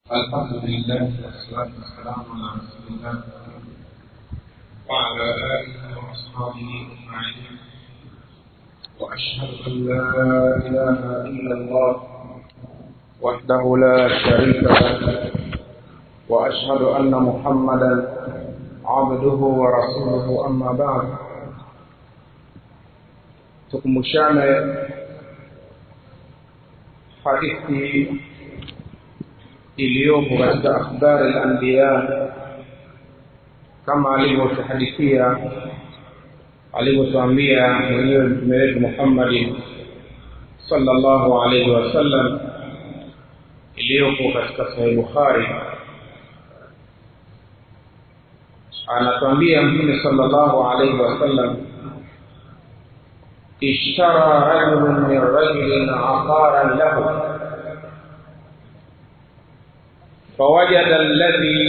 الحمد لله والصلاة والسلام على رسول الله وعلى آله وأصحابه أجمعين، وأشهد أن لا إله إلا الله وحده لا شريك له، وأشهد أن محمدا عبده ورسوله. أما بعد، tukumbushane hadithi iliyopo katika akhbar al-anbiya kama alivyotuhadithia, alivyotuambia mwenyewe Mtume wetu Muhammad sallallahu alayhi wasallam, iliyopo katika Sahih Bukhari. Anatuambia Mtume sallallahu alayhi wasallam, ishtara rajulun min rajulin aqaran lahu فوجد الذي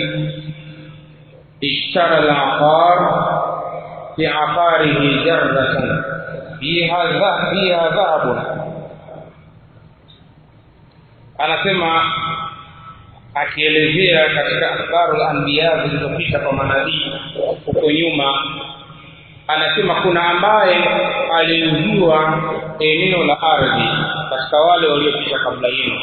اشترى العقار في عقاره جرة فيها ذهب. Anasema akielezea katika akhbarul anbiya zilizopita kwa manabii huko nyuma, anasema kuna ambaye aliuziwa eneo la ardhi katika wale waliopita kabla yenu.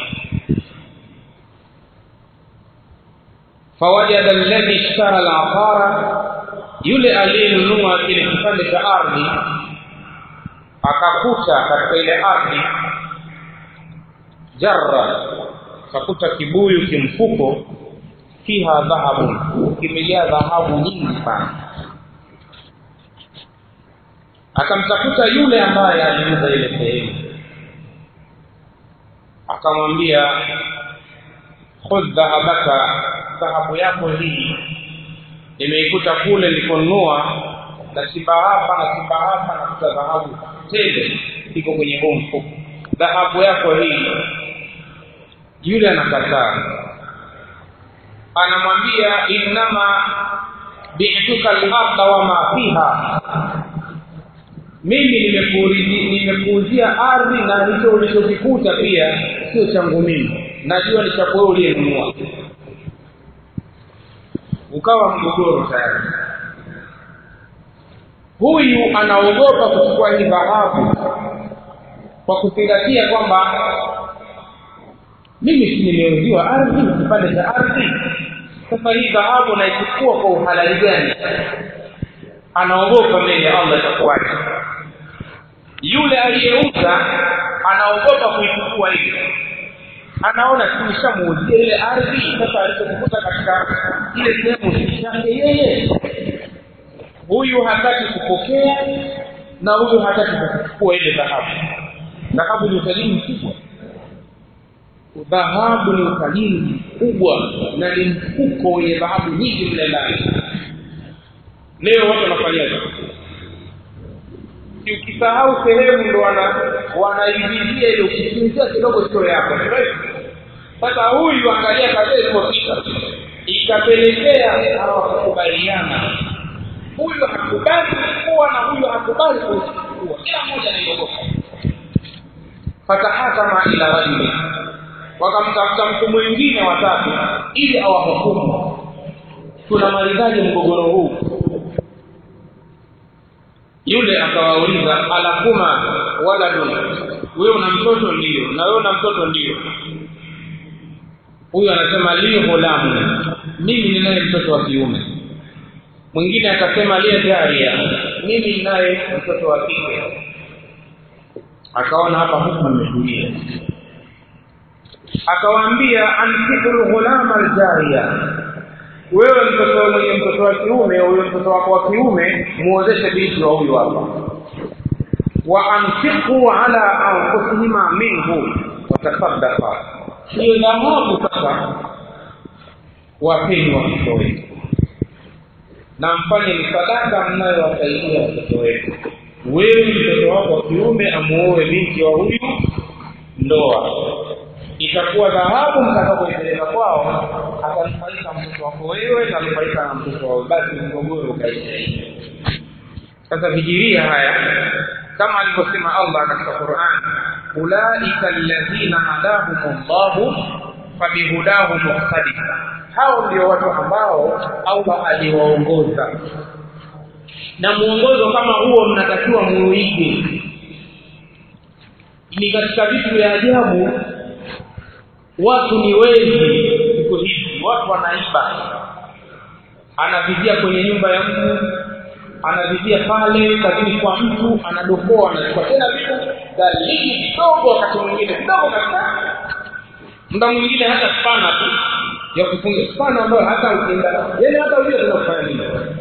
فوجد الذي اشترى العقار، yule aliyenunua kile kipande cha ardhi akakuta katika ile ardhi jarra, akakuta kibuyu kimfuko, fiha dhahabu, kimejaa dhahabu nyingi sana. Akamtafuta yule ambaye aliuza ile sehemu, akamwambia khudh dhahabaka, dhahabu yako hii nimeikuta kule nilikonunua, na simba hapa na kuta dhahabu tele iko kwenye huo mfuko, dhahabu yako hii. Yule anakataa, anamwambia innama bi'tuka al-ardha wa ma fiha, mimi nimekuuzia ardhi na hicho ulichokikuta pia sio changu mimi, najua ni chako wewe uliyenunua. Ukawa mgogoro tayari. Huyu anaogopa kuchukua hii dhahabu kwa kuzingatia kwamba mimi si nimeuziwa ardhi, kipande cha ardhi, sasa hii dhahabu naichukua kwa uhalali gani? Anaogopa mbele ya Allah itakuwaje. Yule aliyeuza anaogopa kuichukua ile, anaona tumeshamuuzia ile ardhi, sasa alichokukuta katika ile sehemu yake yeye. Huyu hataki kupokea na huyu hataki kuchukua ile dhahabu. Dhahabu ni utajiri mkubwa, dhahabu ni utajiri mkubwa, na ni mfuko wenye dhahabu nyingi mle ndani. Leo watu wanafanyaje? Ukisahau sehemu ndo wanaibizia ile, ukisinzia kidogo sio yako. Sasa huyu angalia kazi ilipopita, ikapelekea hawa kukubaliana, huyu hakubali kuwa na huyu hakubali kuchukua, kila mmoja anaogopa. Fatahakama ila rajuli, wakamtafuta mtu mwingine watatu ili awahukumu, tunamalizaje mgogoro huu? Yule akawauliza, alakuma waladun, wewe una mtoto? Ndio. Na wewe una mtoto? Ndio. Huyu anasema li ghulamu, mimi ninaye mtoto wa kiume. Mwingine akasema li jaria, mimi ninaye mtoto wa kike. Akaona hapa hukumu imetulia, akawaambia antikul ghulama aljaria, wewe mtoto mwenye mtoto wa kiume, huyo mtoto wako wa kiume muozeshe binti wa huyu hapa, wa anfiqu ala anfusihima minhu wa tasaddaqa, hiyo dhahabu sasa wapeni watoto wetu na mfanye ni sadaka mnayowasaidia watoto wetu. Wewe mtoto wako wa kiume amuoe binti wa huyu, ndoa itakuwa dhahabu mtakapoipeleka kwao, atanufaika mtoto wako wewe na atanufaika na mtoto wao, basi mgogoro ukaisha hivi. Sasa fikiria haya, kama alivyosema Allah katika Qur'an, ulaika alladhina hadahumullahu fabihudahu muqtadisa. Hao ndio watu ambao Allah aliwaongoza, na muongozo kama huo mnatakiwa muige. Ni katika vitu vya ajabu, watu ni wezi siku hizi. Watu wanaiba, anavizia kwenye nyumba ya mtu, anavizia pale kazini kwa mtu, anadokoa, anachukua tena vitu dalili kidogo, wakati mwingine kidogo kabisa, muda mwingine hata spana tu ya kufunga, spana ambayo hata ukienda yani hata ujue tunafanya nini,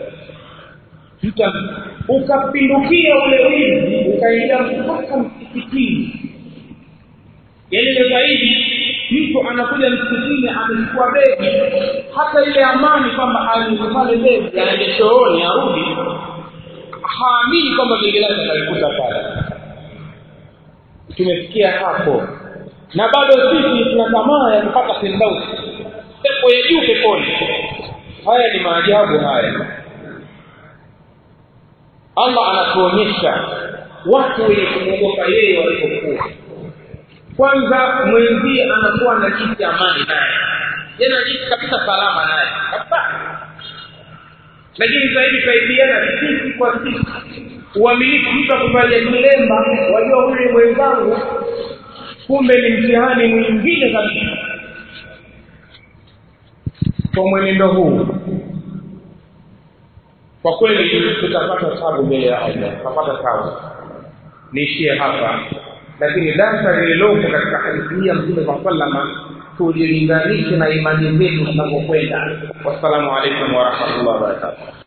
ukapindukia ule wizi ukaingia mpaka msikitini. Yani leo zaidi mtu anakuja msikitini amechukua begi, hata ile amani kwamba alipale begi aende chooni arudi, haamini kwamba begi lake alikuta pale. Tumefikia hapo, na bado sisi tuna tamaa ya kupata firdaus, pepo ya juu peponi. Haya ni maajabu haya. Allah anatuonyesha watu wenye kumwogopa yeye walipokuwa. Kwanza mwenzie anakuwa na jinsi amani naye, yeye anajisikia kabisa salama naye kabisa. Lakini zaidi saidiana sisi kwa sisi, uaminifu. Mtu akuvalia kilemba, wajua huyu mwenzangu, kumbe ni mtihani mwingine kabisa. Kwa mwenendo huu kwa kweli tutapata tabu mbele ya Allah, tutapata tabu. Niishie hapa, lakini darasa lililopo katika hadithi hii ya Mtume sallallahu tulilinganisha na imani zetu tunapokwenda. Wassalamu alaykum wa rahmatullahi wa barakatuh.